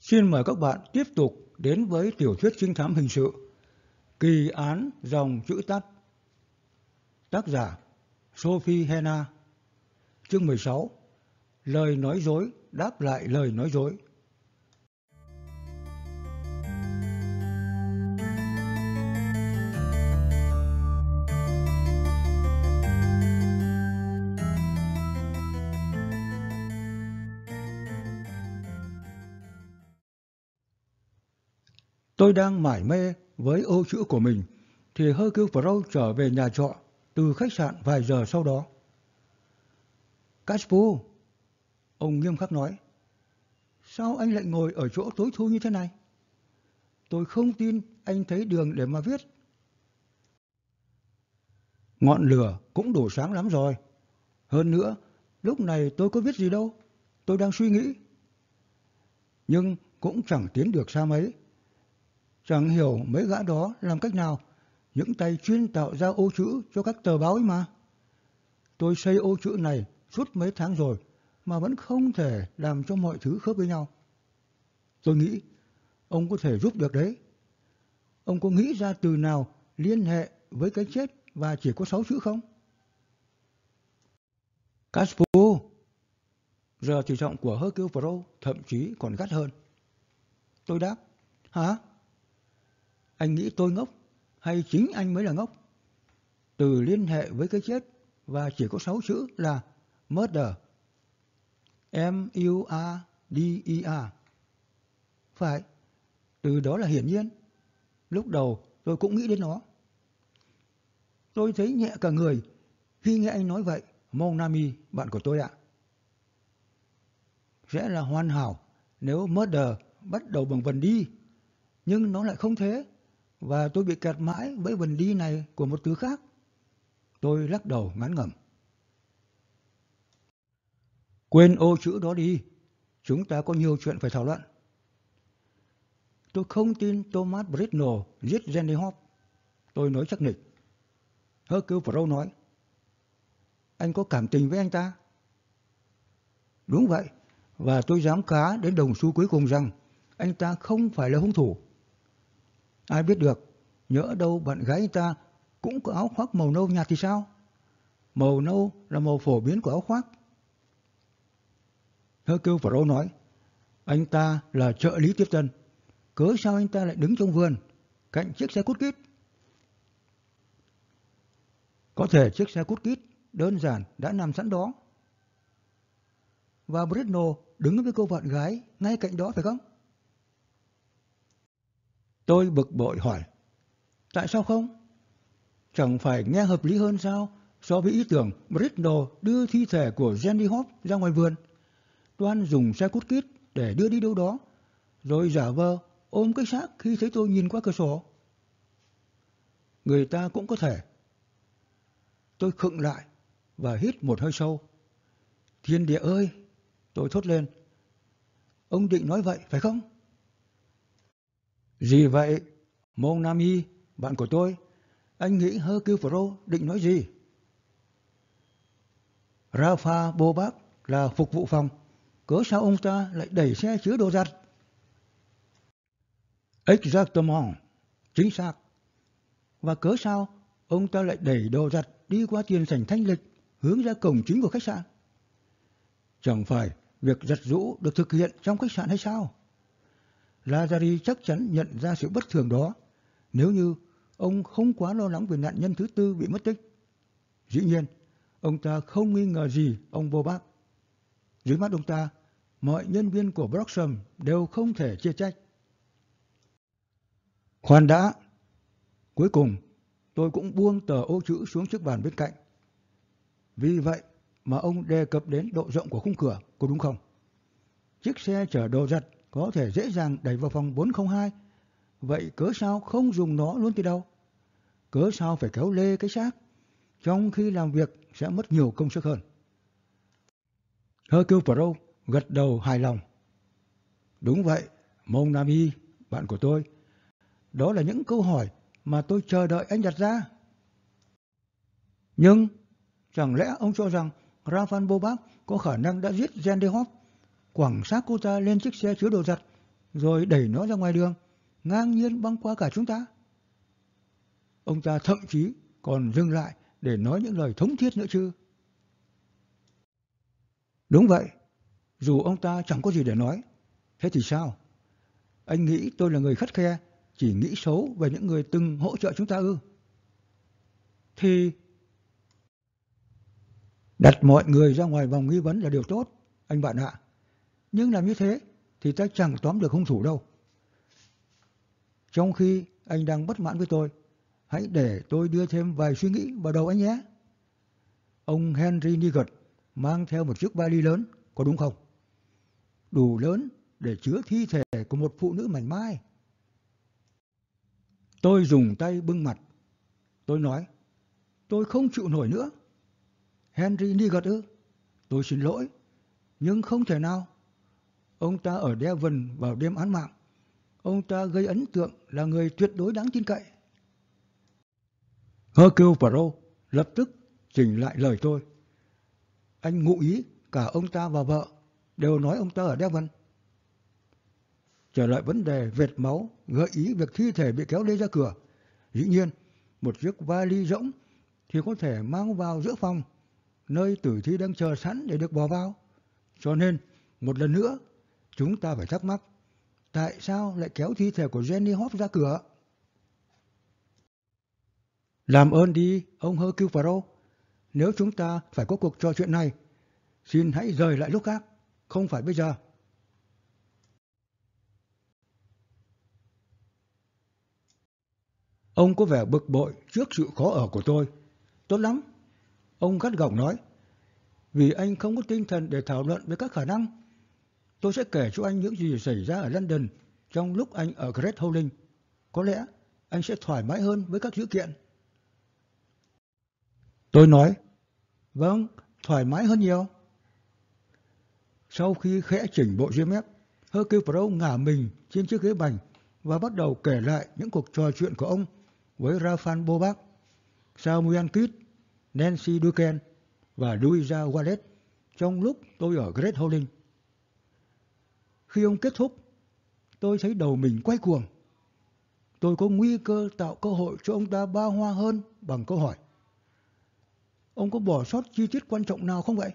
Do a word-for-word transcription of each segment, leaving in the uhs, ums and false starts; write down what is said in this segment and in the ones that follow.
Xin mời các bạn tiếp tục đến với tiểu thuyết trinh thám hình sự Kỳ án dòng chữ tắt. Tác giả Sophie Hena. Chương mười sáu. Lời nói dối đáp lại lời nói dối. Tôi đang mải mê với ô chữ của mình thì Hercule Poirot trở về nhà trọ từ khách sạn vài giờ sau đó. Caspu, ông nghiêm khắc nói, sao anh lại ngồi ở chỗ tối thui như thế này? Tôi không tin anh thấy đường để mà viết. Ngọn lửa cũng đủ sáng lắm rồi. Hơn nữa, lúc này tôi có viết gì đâu. Tôi đang suy nghĩ. Nhưng cũng chẳng tiến được xa mấy. Chẳng hiểu mấy gã đó làm cách nào, những tay chuyên tạo ra ô chữ cho các tờ báo ấy mà. Tôi xây ô chữ này suốt mấy tháng rồi mà vẫn không thể làm cho mọi thứ khớp với nhau. Tôi nghĩ ông có thể giúp được đấy. Ông có nghĩ ra từ nào liên hệ với cái chết và chỉ có sáu chữ không? Caspu! Giờ thì giọng của Hercule Poirot thậm chí còn gắt hơn. Tôi đáp, hả? Anh nghĩ tôi ngốc hay chính anh mới là ngốc? Từ liên hệ với cái chết và chỉ có sáu chữ là murder. M U R D E R. Phải, từ đó là hiển nhiên. Lúc đầu tôi cũng nghĩ đến nó. Tôi thấy nhẹ cả người khi nghe anh nói vậy, Mon Ami, bạn của tôi ạ. Sẽ là hoàn hảo nếu murder bắt đầu bằng vần đi, nhưng nó lại không thế, và tôi bị kẹt mãi với vần đi này của một từ khác. Tôi lắc đầu ngán ngẩm. Quên ô chữ đó đi, chúng ta có nhiều chuyện phải thảo luận. Tôi không tin Thomas Britnell giết Jenny Hop. Tôi nói chắc nịch. Hercule Poirot nói, anh có cảm tình với anh ta? Đúng vậy, và tôi dám cá đến đồng xu cuối cùng rằng anh ta không phải là hung thủ. Ai biết được, nhỡ đâu bạn gái anh ta cũng có áo khoác màu nâu nhạt thì sao? Màu nâu là màu phổ biến của áo khoác. Hercule Poirot nói, anh ta là trợ lý tiếp tân. Cớ sao anh ta lại đứng trong vườn, cạnh chiếc xe cút kít? Có thể chiếc xe cút kít đơn giản đã nằm sẵn đó. Và Britnell đứng với cô bạn gái ngay cạnh đó phải không? Tôi bực bội hỏi, tại sao không? Chẳng phải nghe hợp lý hơn sao so với ý tưởng Britnell đưa thi thể của Jenny Hop ra ngoài vườn, toan dùng xe cút kít để đưa đi đâu đó, rồi giả vờ ôm cái xác khi thấy tôi nhìn qua cửa sổ. Người ta cũng có thể. Tôi khựng lại và hít một hơi sâu. Thiên địa ơi! Tôi thốt lên. Ông định nói vậy phải không? Gì vậy? Mon Ami, bạn của tôi. Anh nghĩ Hercule Poirot định nói gì? Rafa Bobak là phục vụ phòng. Cớ sao ông ta lại đẩy xe chứa đồ giặt? Exactement. Chính xác. Và cớ sao ông ta lại đẩy đồ giặt đi qua tiền sảnh thanh lịch hướng ra cổng chính của khách sạn? Chẳng phải việc giặt giũ được thực hiện trong khách sạn hay sao? Lazari chắc chắn nhận ra sự bất thường đó nếu như ông không quá lo lắng về nạn nhân thứ tư bị mất tích. Dĩ nhiên, ông ta không nghi ngờ gì ông Bobak. Dưới mắt ông ta, mọi nhân viên của Broxham đều không thể chê trách. Khoan đã! Cuối cùng, tôi cũng buông tờ ô chữ xuống chiếc bàn bên cạnh. Vì vậy mà ông đề cập đến độ rộng của khung cửa, có đúng không? Chiếc xe chở đồ giặt có thể dễ dàng đẩy vào phòng bốn không hai. Vậy cớ sao không dùng nó luôn từ đầu? Cớ sao phải kéo lê cái xác, trong khi làm việc sẽ mất nhiều công sức hơn? Hercule Poirot gật đầu hài lòng. Đúng vậy, Mon Ami, bạn của tôi. Đó là những câu hỏi mà tôi chờ đợi anh đặt ra. Nhưng chẳng lẽ ông cho rằng Ravan Bobak có khả năng đã giết Jenny Hop, quẳng xác cô ta lên chiếc xe chứa đồ giặt rồi đẩy nó ra ngoài đường, ngang nhiên băng qua cả chúng ta. Ông ta thậm chí còn dừng lại để nói những lời thống thiết nữa chứ. Đúng vậy, dù ông ta chẳng có gì để nói. Thế thì sao? Anh nghĩ tôi là người khắt khe, chỉ nghĩ xấu về những người từng hỗ trợ chúng ta ư? Thì đặt mọi người ra ngoài vòng nghi vấn là điều tốt, anh bạn ạ. Nhưng làm như thế thì ta chẳng tóm được hung thủ đâu. Trong khi anh đang bất mãn với tôi, hãy để tôi đưa thêm vài suy nghĩ vào đầu anh nhé. Ông Henry Nugent mang theo một chiếc vali lớn, có đúng không? Đủ lớn để chứa thi thể của một phụ nữ mảnh mai. Tôi dùng tay bưng mặt. Tôi nói, tôi không chịu nổi nữa. Henry Nugent ư? Tôi xin lỗi, nhưng không thể nào. Ông ta ở Devon vào đêm án mạng. Ông ta gây ấn tượng là người tuyệt đối đáng tin cậy. Hercule Poirot lập tức chỉnh lại lời tôi. Anh ngụ ý cả ông ta và vợ đều nói ông ta ở Devon. Trở lại vấn đề vệt máu gợi ý việc thi thể bị kéo lê ra cửa. Dĩ nhiên, một chiếc vali rỗng thì có thể mang vào giữa phòng, nơi tử thi đang chờ sẵn để được bỏ vào. Cho nên, một lần nữa, chúng ta phải thắc mắc, tại sao lại kéo thi thể của Jenny Hope ra cửa? Làm ơn đi, ông Hercule Poirot. Nếu chúng ta phải có cuộc trò chuyện này, xin hãy rời lại lúc khác, không phải bây giờ. Ông có vẻ bực bội trước sự khó ở của tôi. Tốt lắm, ông gắt gỏng nói. Vì anh không có tinh thần để thảo luận về các khả năng, tôi sẽ kể cho anh những gì xảy ra ở London trong lúc anh ở Great Howling. Có lẽ anh sẽ thoải mái hơn với các dữ kiện. Tôi nói, vâng, thoải mái hơn nhiều. Sau khi khẽ chỉnh bộ ria mép, Hercule Poirot ngả mình trên chiếc ghế bành và bắt đầu kể lại những cuộc trò chuyện của ông với Raphael Beaubac, Samuel Kidd, Nancy Duquesne và Louisa Wallet trong lúc tôi ở Great Howling. Khi ông kết thúc, tôi thấy đầu mình quay cuồng. Tôi có nguy cơ tạo cơ hội cho ông ta ba hoa hơn bằng câu hỏi. Ông có bỏ sót chi tiết quan trọng nào không vậy?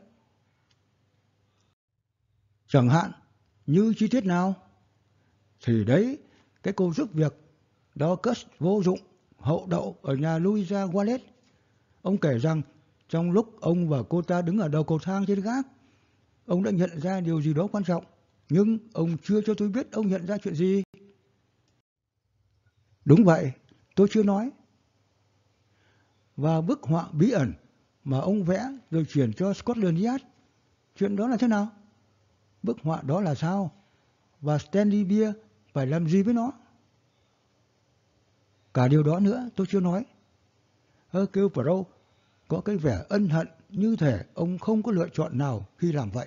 Chẳng hạn, như chi tiết nào? Thì đấy, cái cô giúp việc Dorcas vô dụng, hậu đậu ở nhà Louisa Wallet. Ông kể rằng trong lúc ông và cô ta đứng ở đầu cầu thang trên gác, ông đã nhận ra điều gì đó quan trọng, nhưng ông chưa cho tôi biết ông nhận ra chuyện gì. Đúng vậy, tôi chưa nói. Và bức họa bí ẩn mà ông vẽ rồi chuyển cho Scotland Yard, chuyện đó là thế nào? Bức họa đó là sao? Và Stanley Beer phải làm gì với nó? Cả điều đó nữa tôi chưa nói. Hercule Poirot có cái vẻ ân hận như thể ông không có lựa chọn nào khi làm vậy.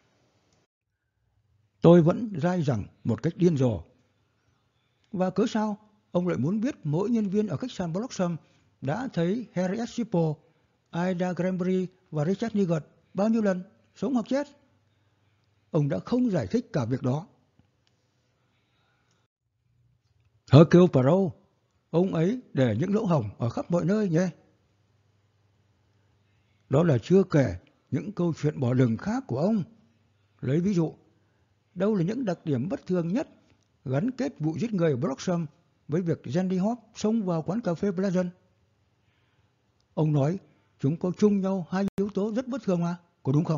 Tôi vẫn dai dẳng một cách điên rồ. Và cớ sao ông lại muốn biết mỗi nhân viên ở khách sạn Blossom đã thấy Harriet Shippo, Ida Granbury và Richard Nugent bao nhiêu lần, sống hoặc chết? Ông đã không giải thích cả việc đó. Hercule Poirot, ông ấy để những lỗ hổng ở khắp mọi nơi nhé. Đó là chưa kể những câu chuyện bỏ lửng khác của ông. Lấy ví dụ, đâu là những đặc điểm bất thường nhất gắn kết vụ giết người ở Blossom với việc Jenny Hope xông vào quán cà phê Pleasant? Ông nói chúng có chung nhau hai yếu tố rất bất thường mà, có đúng không?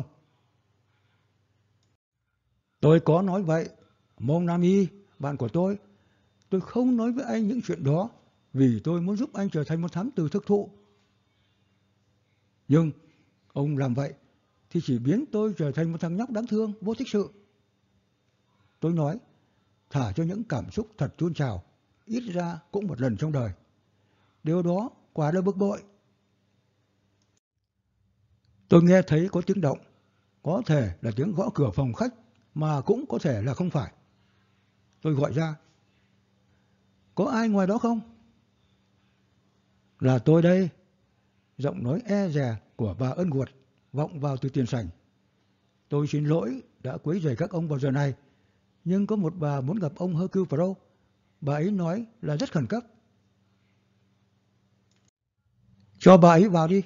Tôi có nói vậy, Mon Ami, bạn của tôi. Tôi không nói với anh những chuyện đó vì tôi muốn giúp anh trở thành một thám tử thực thụ. Nhưng ông làm vậy thì chỉ biến tôi trở thành một thằng nhóc đáng thương, vô tích sự. Tôi nói, thả cho những cảm xúc thật tuôn trào, ít ra cũng một lần trong đời. Điều đó quả là bực bội. Tôi nghe thấy có tiếng động, có thể là tiếng gõ cửa phòng khách mà cũng có thể là không phải. Tôi gọi ra, có ai ngoài đó không? Là tôi đây. Giọng nói e dè của bà Ân-Guột vọng vào từ tiền sảnh. Tôi xin lỗi đã quấy rầy các ông vào giờ này, nhưng có một bà muốn gặp ông Hercule Poirot. Bà ấy nói là rất khẩn cấp. Cho bà ấy vào đi.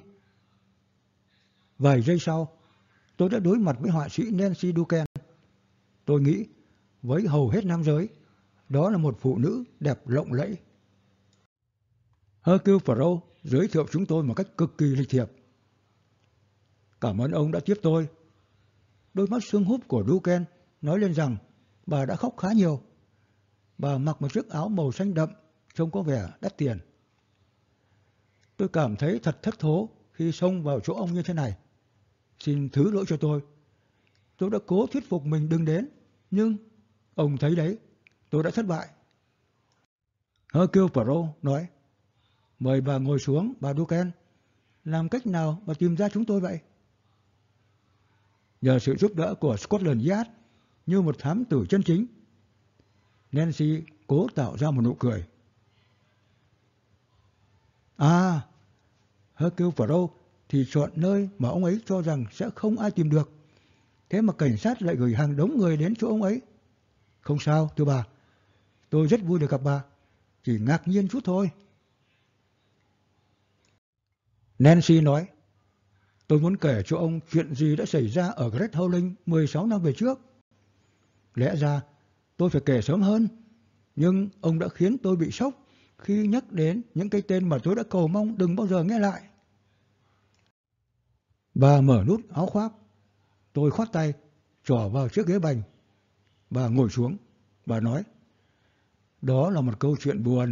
Vài giây sau, tôi đã đối mặt với họa sĩ Nancy Duquesne. Tôi nghĩ, với hầu hết nam giới, đó là một phụ nữ đẹp lộng lẫy. Hercule Poirot giới thiệu chúng tôi một cách cực kỳ lịch thiệp. Cảm ơn ông đã tiếp tôi. Đôi mắt sưng húp của Duquesne nói lên rằng bà đã khóc khá nhiều. Bà mặc một chiếc áo màu xanh đậm, trông có vẻ đắt tiền. Tôi cảm thấy thật thất thố khi xông vào chỗ ông như thế này. Xin thứ lỗi cho tôi. Tôi đã cố thuyết phục mình đừng đến, nhưng ông thấy đấy, tôi đã thất bại. Hercule Poirot nói, mời bà ngồi xuống, bà Duquesne. Làm cách nào mà tìm ra chúng tôi vậy? Nhờ sự giúp đỡ của Scotland Yard, như một thám tử chân chính. Nancy cố tạo ra một nụ cười. À, Hercule Poirot thì chọn nơi mà ông ấy cho rằng sẽ không ai tìm được. Thế mà cảnh sát lại gửi hàng đống người đến chỗ ông ấy. Không sao, thưa bà. Tôi rất vui được gặp bà. Chỉ ngạc nhiên chút thôi. Nancy nói, tôi muốn kể cho ông chuyện gì đã xảy ra ở Great Howling mười sáu năm về trước. Lẽ ra tôi phải kể sớm hơn, nhưng ông đã khiến tôi bị sốc khi nhắc đến những cái tên mà tôi đã cầu mong đừng bao giờ nghe lại. Bà mở nút áo khoác. Tôi khoát tay, trỏ vào chiếc ghế bành. Bà ngồi xuống. Bà nói, đó là một câu chuyện buồn.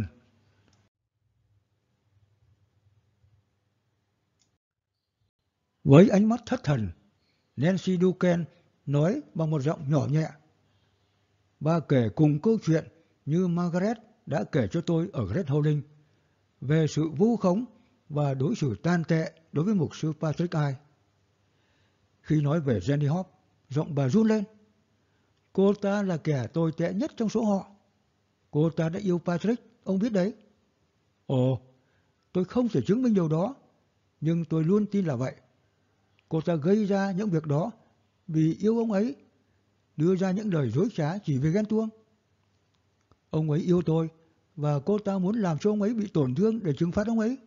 Với ánh mắt thất thần, Nancy Duquesne nói bằng một giọng nhỏ nhẹ. Bà kể cùng câu chuyện như Margaret đã kể cho tôi ở Great Howling về sự vu khống và đối xử tàn tệ đối với mục sư Patrick Eye. Khi nói về Jenny Hop, giọng bà run lên. Cô ta là kẻ tồi tệ nhất trong số họ. Cô ta đã yêu Patrick, ông biết đấy. Ồ, tôi không thể chứng minh điều đó, nhưng tôi luôn tin là vậy. Cô ta gây ra những việc đó vì yêu ông ấy, đưa ra những lời dối trá chỉ vì ghen tuông. Ông ấy yêu tôi, và cô ta muốn làm cho ông ấy bị tổn thương để trừng phạt ông ấy.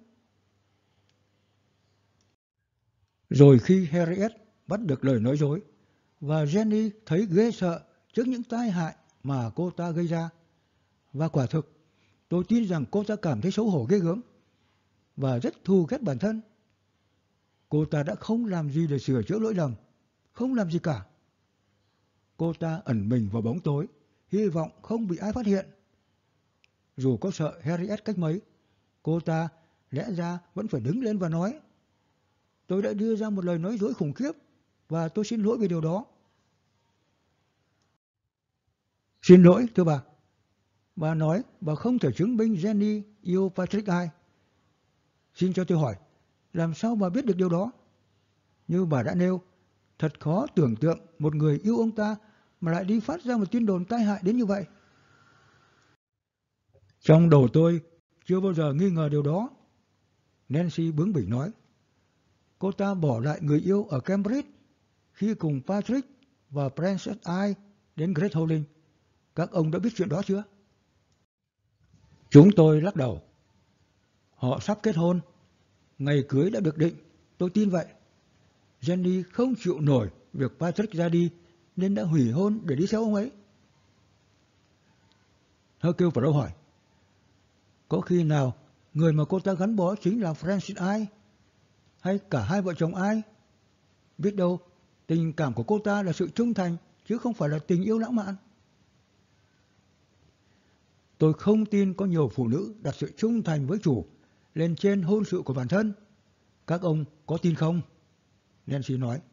Rồi khi Harriet bắt được lời nói dối, và Jenny thấy ghê sợ trước những tai hại mà cô ta gây ra, và quả thực, tôi tin rằng cô ta cảm thấy xấu hổ ghê gớm, và rất thù ghét bản thân. Cô ta đã không làm gì để sửa chữa lỗi lầm, không làm gì cả. Cô ta ẩn mình vào bóng tối, hy vọng không bị ai phát hiện. Dù có sợ Harriet cách mấy, cô ta lẽ ra vẫn phải đứng lên và nói, tôi đã đưa ra một lời nói dối khủng khiếp, và tôi xin lỗi về điều đó. Xin lỗi, thưa bà. Bà nói bà không thể chứng minh Jenny yêu Patrick Eye. Xin cho tôi hỏi, làm sao bà biết được điều đó? Như bà đã nêu, thật khó tưởng tượng một người yêu ông ta mà lại đi phát ra một tin đồn tai hại đến như vậy. Trong đầu tôi chưa bao giờ nghi ngờ điều đó. Nancy bướng bỉnh nói. Cô ta bỏ lại người yêu ở Cambridge khi cùng Patrick và Princess Eye đến Great Howling. Các ông đã biết chuyện đó chưa? Chúng tôi lắc đầu. Họ sắp kết hôn. Ngày cưới đã được định, tôi tin vậy. Jenny không chịu nổi việc Patrick ra đi nên đã hủy hôn để đi theo ông ấy. Hercule Poirot hỏi. Có khi nào người mà cô ta gắn bó chính là Francis Eye? Hay cả hai vợ chồng Eye? Biết đâu tình cảm của cô ta là sự trung thành chứ không phải là tình yêu lãng mạn. Tôi không tin có nhiều phụ nữ đặt sự trung thành với chủ lên trên hôn sự của bản thân. Các ông có tin không? Nancy nói.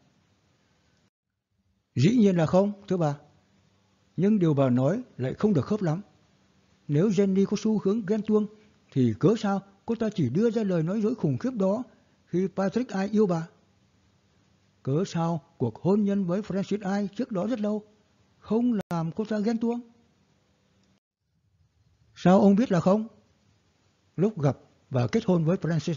Dĩ nhiên là không, thưa bà. Nhưng điều bà nói lại không được khớp lắm. Nếu Jenny có xu hướng ghen tuông, thì cớ sao cô ta chỉ đưa ra lời nói dối khủng khiếp đó khi Patrick Eye yêu bà? Cớ sao cuộc hôn nhân với Francis Eye trước đó rất lâu không làm cô ta ghen tuông? Sao ông biết là không? Lúc gặp và kết hôn với Francis,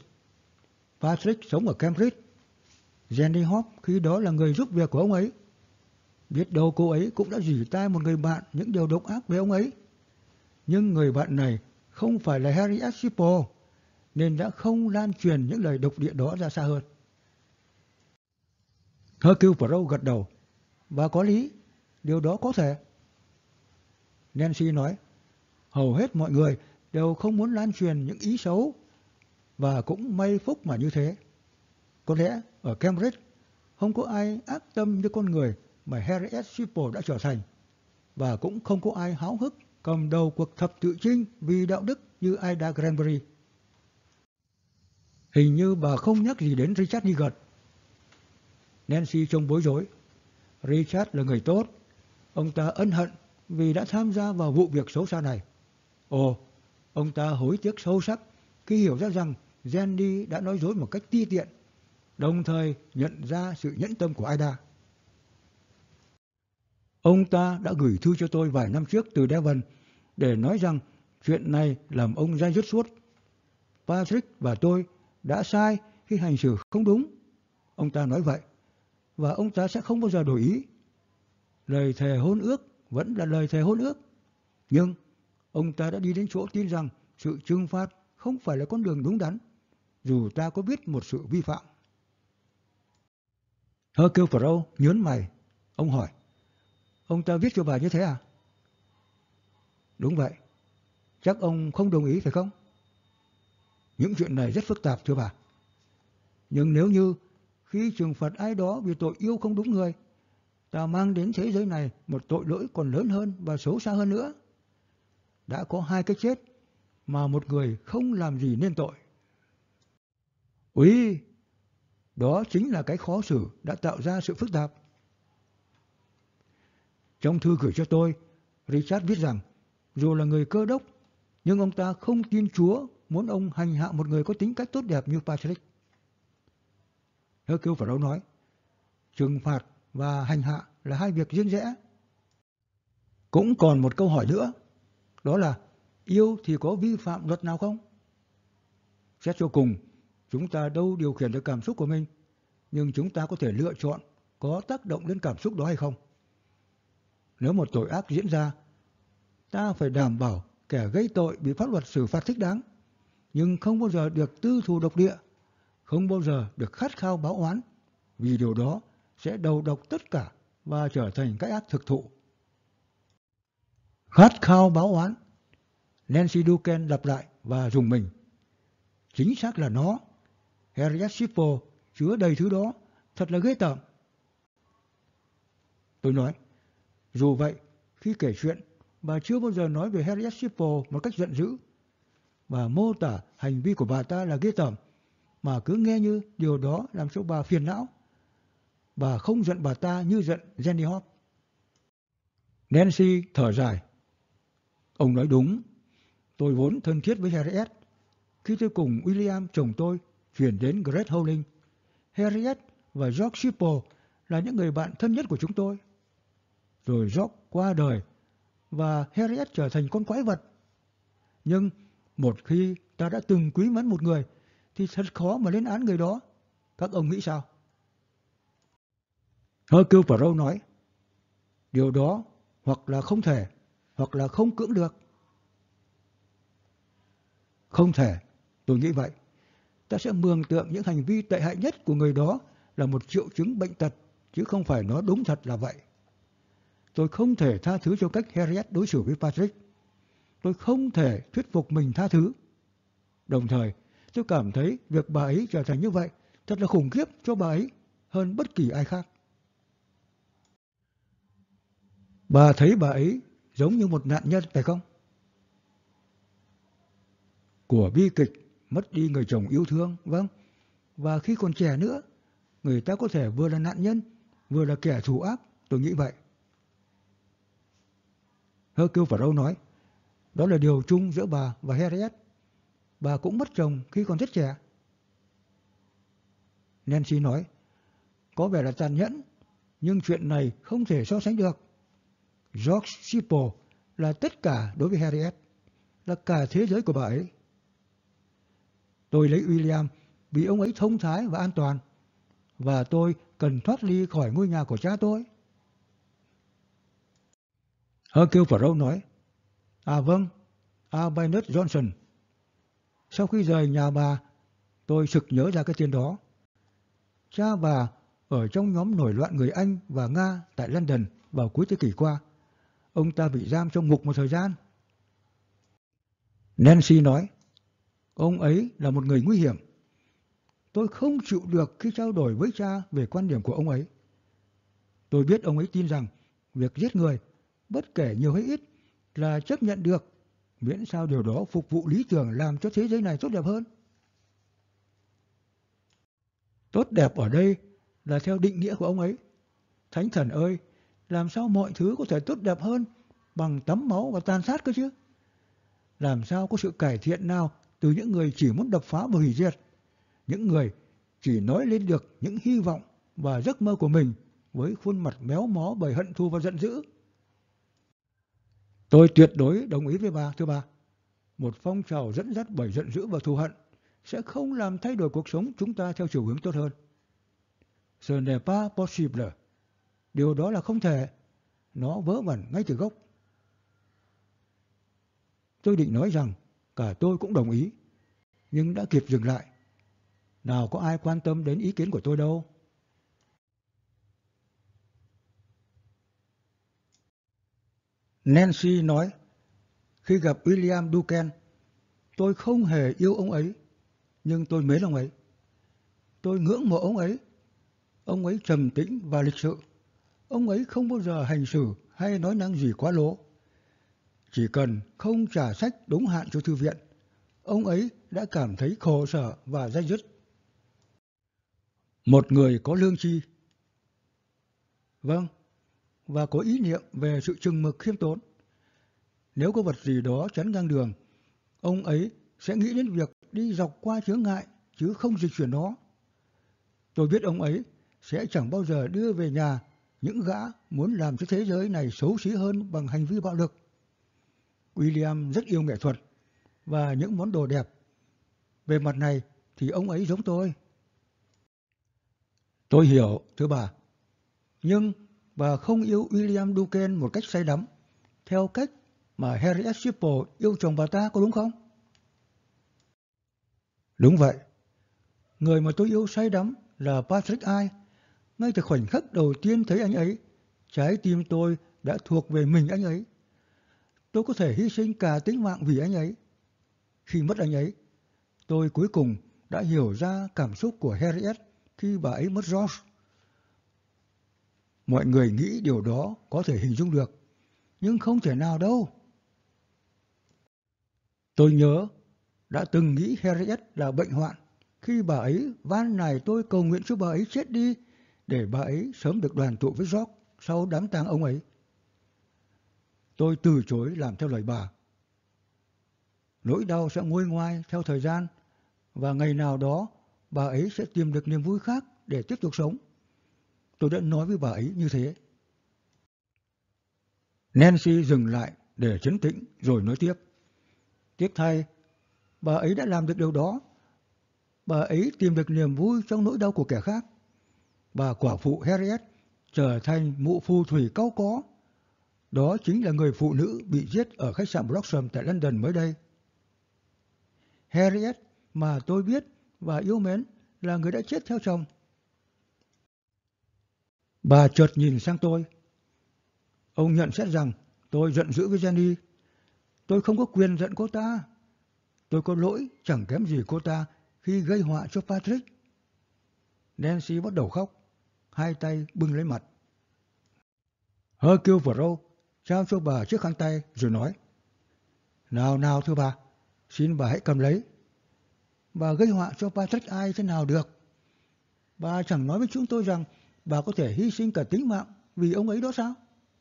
Patrick sống ở Cambridge. Jenny Hop khi đó là người giúp việc của ông ấy. Biết đâu cô ấy cũng đã rỉ tai một người bạn những điều độc ác về ông ấy. Nhưng người bạn này không phải là Harriet Shippo, nên đã không lan truyền những lời độc địa đó ra xa hơn. Hercule Poirot gật đầu. Và có lý, điều đó có thể. Nancy nói, hầu hết mọi người đều không muốn lan truyền những ý xấu, và cũng may phúc mà như thế. Có lẽ ở Cambridge không có ai ác tâm như con người mà Harriet Shippo đã trở thành, và cũng không có ai háo hức cầm đầu cuộc thập tự chinh vì đạo đức như Ida Granbury. Hình như bà không nhắc gì đến Richard Niggard. Nancy trông bối rối. Richard là người tốt. Ông ta ân hận vì đã tham gia vào vụ việc xấu xa này. Ồ, ông ta hối tiếc sâu sắc khi hiểu ra rằng Jenny đã nói dối một cách ti tiện, đồng thời nhận ra sự nhẫn tâm của Ida. Ông ta đã gửi thư cho tôi vài năm trước từ Devon để nói rằng chuyện này làm ông day dứt suốt. Patrick và tôi đã sai khi hành xử không đúng. Ông ta nói vậy, và ông ta sẽ không bao giờ đổi ý. Lời thề hôn ước vẫn là lời thề hôn ước. Nhưng ông ta đã đi đến chỗ tin rằng sự trừng phạt không phải là con đường đúng đắn, dù ta có biết một sự vi phạm. Hercule Poirot nhớn mày. Ông hỏi, ông ta viết cho bà như thế à? Đúng vậy. Chắc ông không đồng ý phải không? Những chuyện này rất phức tạp thưa bà. Nhưng nếu như khi trừng phạt ai đó vì tội yêu không đúng người, ta mang đến thế giới này một tội lỗi còn lớn hơn và xấu xa hơn nữa. Đã có hai cái chết mà một người không làm gì nên tội. Úi, đó chính là cái khó xử đã tạo ra sự phức tạp. Trong thư gửi cho tôi, Richard viết rằng dù là người cơ đốc, nhưng ông ta không tin Chúa muốn ông hành hạ một người có tính cách tốt đẹp như Patrick. Hercule Poirot nói, trừng phạt và hành hạ là hai việc riêng rẽ. Cũng còn một câu hỏi nữa, đó là yêu thì có vi phạm luật nào không? Xét cho cùng, chúng ta đâu điều khiển được cảm xúc của mình, nhưng chúng ta có thể lựa chọn có tác động đến cảm xúc đó hay không. Nếu một tội ác diễn ra, ta phải đảm bảo kẻ gây tội bị pháp luật xử phạt thích đáng, nhưng không bao giờ được tư thù độc địa, không bao giờ được khát khao báo oán, vì điều đó sẽ đầu độc tất cả và trở thành cái ác thực thụ. Khát khao báo oán. Nancy Duken lặp lại và rùng mình. Chính xác là nó. Harriet Shippo chứa đầy thứ đó, thật là ghê tởm. Tôi nói, dù vậy, khi kể chuyện, bà chưa bao giờ nói về Harriet Shippo một cách giận dữ. Bà mô tả hành vi của bà ta là ghê tởm, mà cứ nghe như điều đó làm cho bà phiền não. Bà không giận bà ta như giận Jenny Hop. Nancy thở dài. Ông nói đúng. Tôi vốn thân thiết với Harriet. Khi tôi cùng William chồng tôi chuyển đến Great Howling, Harriet và George Shippo là những người bạn thân nhất của chúng tôi. Rồi George qua đời và Harriet trở thành con quái vật. Nhưng một khi ta đã từng quý mến một người thì thật khó mà lên án người đó. Các ông nghĩ sao? Hercule Poirot nói, điều đó hoặc là không thể, hoặc là không cưỡng được. Không thể, tôi nghĩ vậy. Ta sẽ mường tượng những hành vi tệ hại nhất của người đó là một triệu chứng bệnh tật, chứ không phải nó đúng thật là vậy. Tôi không thể tha thứ cho cách Harriet đối xử với Patrick. Tôi không thể thuyết phục mình tha thứ. Đồng thời, tôi cảm thấy việc bà ấy trở thành như vậy thật là khủng khiếp cho bà ấy hơn bất kỳ ai khác. Bà thấy bà ấy giống như một nạn nhân phải không? Của bi kịch mất đi người chồng yêu thương, vâng. Và khi còn trẻ nữa, người ta có thể vừa là nạn nhân, vừa là kẻ thù ác, tôi nghĩ vậy. Hercule Poirot nói, đó là điều chung giữa bà và Harriet. Bà cũng mất chồng khi còn rất trẻ. Nancy nói, có vẻ là tàn nhẫn, nhưng chuyện này không thể so sánh được. George Shippo là tất cả đối với Harriet, là cả thế giới của bà ấy. Tôi lấy William vì ông ấy thông thái và an toàn, và tôi cần thoát ly khỏi ngôi nhà của cha tôi. Hercule Poirot nói. À vâng, Albinus Johnson. Sau khi rời nhà bà, tôi sực nhớ ra cái tên đó. Cha bà ở trong nhóm nổi loạn người Anh và Nga tại London vào cuối thế kỷ qua. Ông ta bị giam trong ngục một thời gian. Nancy nói. Ông ấy là một người nguy hiểm. Tôi không chịu được khi trao đổi với cha về quan điểm của ông ấy. Tôi biết ông ấy tin rằng việc giết người, bất kể nhiều hay ít, là chấp nhận được, miễn sao điều đó phục vụ lý tưởng làm cho thế giới này tốt đẹp hơn. Tốt đẹp ở đây là theo định nghĩa của ông ấy. Thánh thần ơi, làm sao mọi thứ có thể tốt đẹp hơn bằng tắm máu và tàn sát cơ chứ? Làm sao có sự cải thiện nào từ những người chỉ muốn đập phá và hủy diệt, những người chỉ nói lên được những hy vọng và giấc mơ của mình với khuôn mặt méo mó bởi hận thù và giận dữ? Tôi tuyệt đối đồng ý với bà, thưa bà. Một phong trào dẫn dắt bởi giận dữ và thù hận sẽ không làm thay đổi cuộc sống chúng ta theo chiều hướng tốt hơn. Ce n'est pas possible. Điều đó là không thể. Nó vớ vẩn ngay từ gốc. Tôi định nói rằng cả tôi cũng đồng ý, nhưng đã kịp dừng lại. Nào có ai quan tâm đến ý kiến của tôi đâu. Nancy nói. Khi gặp William Duquesne, tôi không hề yêu ông ấy, nhưng tôi mến ông ấy. Tôi ngưỡng mộ ông ấy. Ông ấy trầm tĩnh và lịch sự. Ông ấy không bao giờ hành xử hay nói năng gì quá lố. Chỉ cần không trả sách đúng hạn cho thư viện, ông ấy đã cảm thấy khổ sở và day dứt. Một người có lương tri. Vâng, và có ý niệm về sự chừng mực khiêm tốn. Nếu có vật gì đó chắn ngang đường, ông ấy sẽ nghĩ đến việc đi dọc qua chướng ngại chứ không dịch chuyển nó. Tôi biết ông ấy sẽ chẳng bao giờ đưa về nhà những gã muốn làm cho thế giới này xấu xí hơn bằng hành vi bạo lực. William rất yêu nghệ thuật và những món đồ đẹp. Về mặt này thì ông ấy giống tôi. Tôi hiểu, thưa bà. Nhưng bà không yêu William Duquesne một cách say đắm, theo cách mà Harriet Shipple yêu chồng bà ta, có đúng không? Đúng vậy. Người mà tôi yêu say đắm là Patrick Ai. Ngay từ khoảnh khắc đầu tiên thấy anh ấy, trái tim tôi đã thuộc về mình anh ấy. Tôi có thể hy sinh cả tính mạng vì anh ấy. Khi mất anh ấy, tôi cuối cùng đã hiểu ra cảm xúc của Harriet khi bà ấy mất George. Mọi người nghĩ điều đó có thể hình dung được, nhưng không thể nào đâu. Tôi nhớ đã từng nghĩ Harriet là bệnh hoạn khi bà ấy van nài tôi cầu nguyện cho bà ấy chết đi để bà ấy sớm được đoàn tụ với George sau đám tang ông ấy. Tôi từ chối làm theo lời bà. Nỗi đau sẽ nguôi ngoai theo thời gian, và ngày nào đó bà ấy sẽ tìm được niềm vui khác để tiếp tục sống. Tôi đã nói với bà ấy như thế. Nancy dừng lại để trấn tĩnh rồi nói tiếp. Tiếc thay, bà ấy đã làm được điều đó. Bà ấy tìm được niềm vui trong nỗi đau của kẻ khác. Bà quả phụ Harriet trở thành mụ phù thủy cáu có. Đó chính là người phụ nữ bị giết ở khách sạn Bloxham tại London mới đây. Harriet mà tôi biết và yêu mến là người đã chết theo chồng. Bà chợt nhìn sang tôi. Ông nhận xét rằng tôi giận dữ với Jenny. Tôi không có quyền giận cô ta. Tôi có lỗi chẳng kém gì cô ta khi gây họa cho Patrick. Nancy bắt đầu khóc, hai tay bưng lấy mặt. Hercule Poirot trao cho bà chiếc khăn tay rồi nói. Nào nào thưa bà, xin bà hãy cầm lấy. Bà gây họa cho Patrick ai thế nào được? Bà chẳng nói với chúng tôi rằng bà có thể hy sinh cả tính mạng vì ông ấy đó sao?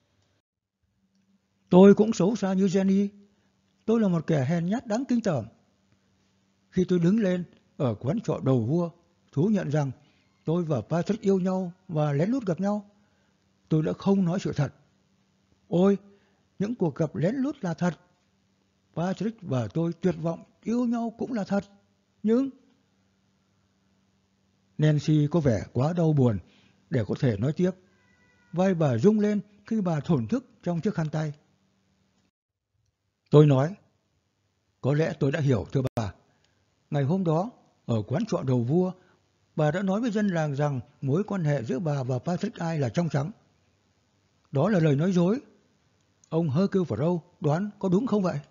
Tôi cũng xấu xa như Jenny. Tôi là một kẻ hèn nhát đáng kinh tởm. Khi tôi đứng lên ở quán trọ đầu vua, thú nhận rằng tôi và Patrick yêu nhau và lén lút gặp nhau, tôi đã không nói sự thật. Ôi, những cuộc gặp lén lút là thật. Patrick và tôi tuyệt vọng yêu nhau cũng là thật. Nhưng... Nancy có vẻ quá đau buồn để có thể nói tiếp. Vai bà rung lên khi bà thổn thức trong chiếc khăn tay. Tôi nói, có lẽ tôi đã hiểu thưa bà. Ngày hôm đó, ở quán trọ Đầu Vua, bà đã nói với dân làng rằng mối quan hệ giữa bà và Patrick Ai là trong trắng. Đó là lời nói dối. Ông Hercule Poirot đoán có đúng không vậy?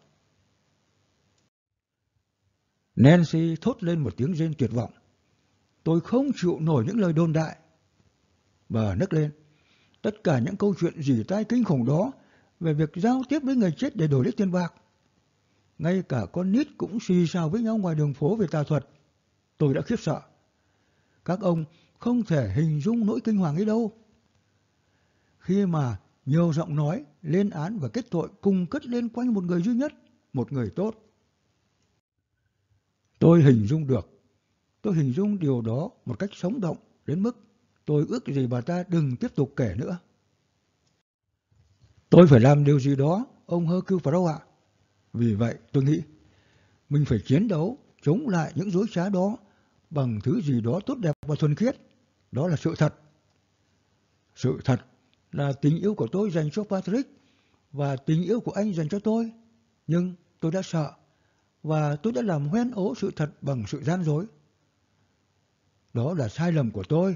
Nancy thốt lên một tiếng rên tuyệt vọng. Tôi không chịu nổi những lời đồn đại. Bà nấc lên. Tất cả những câu chuyện rỉ tai kinh khủng đó về việc giao tiếp với người chết để đổi lấy tiền bạc. Ngay cả con nít cũng xì xào với nhau ngoài đường phố về tà thuật. Tôi đã khiếp sợ. Các ông không thể hình dung nỗi kinh hoàng ấy đâu. Khi mà nhiều giọng nói, lên án và kết tội cùng cất lên quanh một người duy nhất, một người tốt. Tôi hình dung được. Tôi hình dung điều đó một cách sống động đến mức tôi ước gì bà ta đừng tiếp tục kể nữa. Tôi phải làm điều gì đó, ông Hercule Poirot ạ. Vì vậy tôi nghĩ mình phải chiến đấu chống lại những dối trá đó bằng thứ gì đó tốt đẹp và thuần khiết. Đó là sự thật. Sự thật là tình yêu của tôi dành cho Patrick và tình yêu của anh dành cho tôi. Nhưng tôi đã sợ và tôi đã làm hoen ố sự thật bằng sự gian dối. Đó là sai lầm của tôi.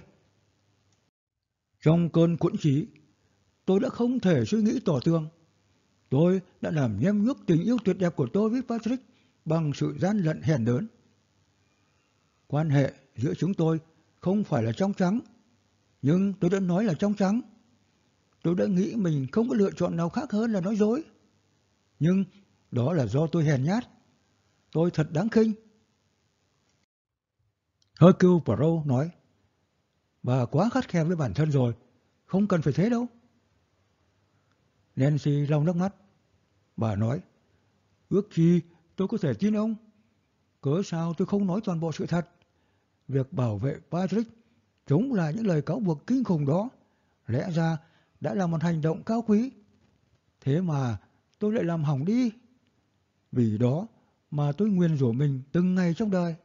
Trong cơn cuộn trí, tôi đã không thể suy nghĩ tỏ tường. Tôi đã làm nhem nhuốc tình yêu tuyệt đẹp của tôi với Patrick bằng sự gian lận hèn đớn. Quan hệ giữa chúng tôi không phải là trong trắng, nhưng tôi đã nói là trong trắng. Tôi đã nghĩ mình không có lựa chọn nào khác hơn là nói dối. Nhưng đó là do tôi hèn nhát. Tôi thật đáng khinh. Hercule Poirot nói, bà quá khắt khe với bản thân rồi, không cần phải thế đâu. Nancy lau nước mắt. Bà nói, ước gì tôi có thể tin ông. Cớ sao tôi không nói toàn bộ sự thật. Việc bảo vệ Patrick chống lại những lời cáo buộc kinh khủng đó lẽ ra đã là một hành động cao quý. Thế mà tôi lại làm hỏng đi. Vì đó mà tôi nguyền rủa mình từng ngày trong đời.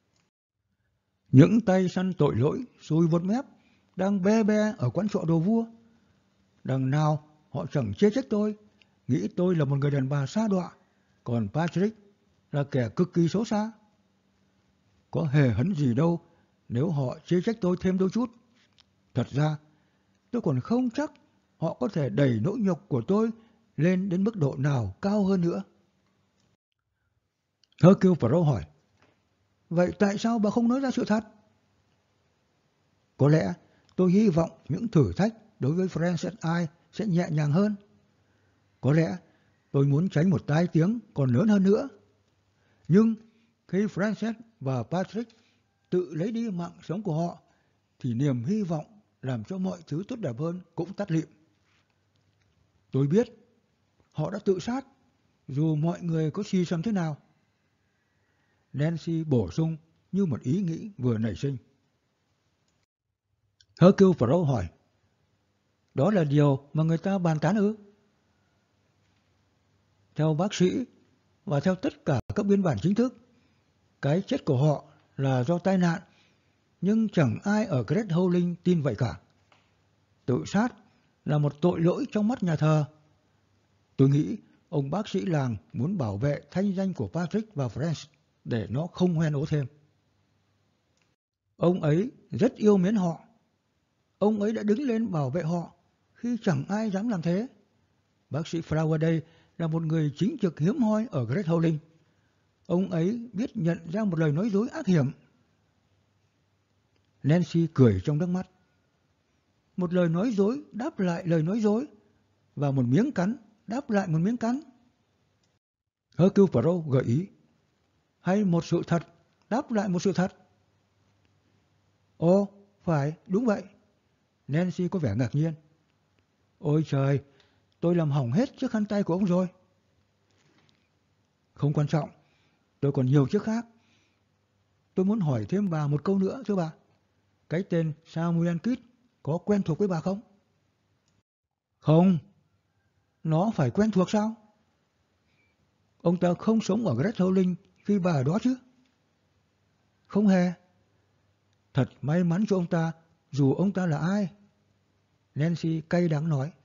Những tay săn tội lỗi xùi vột mép đang be be ở quán trọ Đầu Vua. Đằng nào họ chẳng chê trách tôi, nghĩ tôi là một người đàn bà sa đọa, còn Patrick là kẻ cực kỳ xấu xa. Có hề hấn gì đâu nếu họ chê trách tôi thêm đôi chút. Thật ra, tôi còn không chắc họ có thể đẩy nỗi nhục của tôi lên đến mức độ nào cao hơn nữa. Hercule Poirot hỏi, vậy tại sao bà không nói ra sự thật? Có lẽ tôi hy vọng những thử thách đối với Frances Ai sẽ nhẹ nhàng hơn. Có lẽ tôi muốn tránh một tai tiếng còn lớn hơn nữa. Nhưng khi Frances và Patrick tự lấy đi mạng sống của họ, thì niềm hy vọng làm cho mọi thứ tốt đẹp hơn cũng tắt lịm. Tôi biết họ đã tự sát, dù mọi người có xì xầm thế nào. Nancy bổ sung như một ý nghĩ vừa nảy sinh. Hercule Poirot hỏi, đó là điều mà người ta bàn tán ư? Theo bác sĩ và theo tất cả các biên bản chính thức, cái chết của họ là do tai nạn, nhưng chẳng ai ở Great Howling tin vậy cả. Tự sát là một tội lỗi trong mắt nhà thờ. Tôi nghĩ ông bác sĩ làng muốn bảo vệ thanh danh của Patrick và Frances để nó không hoen ố thêm. Ông ấy rất yêu mến họ. Ông ấy đã đứng lên bảo vệ họ khi chẳng ai dám làm thế. Bác sĩ Flower là một người chính trực hiếm hoi ở Great Howling. Ông ấy biết nhận ra một lời nói dối ác hiểm. Nancy cười trong nước mắt. Một lời nói dối đáp lại lời nói dối, và một miếng cắn đáp lại một miếng cắn. Hercule Poirot gợi ý, hay một sự thật đáp lại một sự thật. Ồ, phải, đúng vậy. Nancy có vẻ ngạc nhiên. Ôi trời, tôi làm hỏng hết chiếc khăn tay của ông rồi. Không quan trọng, tôi còn nhiều chiếc khác. Tôi muốn hỏi thêm bà một câu nữa thưa bà. Cái tên Samuel Kidd có quen thuộc với bà không? Không, nó phải quen thuộc sao? Ông ta không sống ở Great Howling khi bà ở đó chứ? Không hề. Thật may mắn cho ông ta, dù ông ta là ai. Nancy cay đắng nói.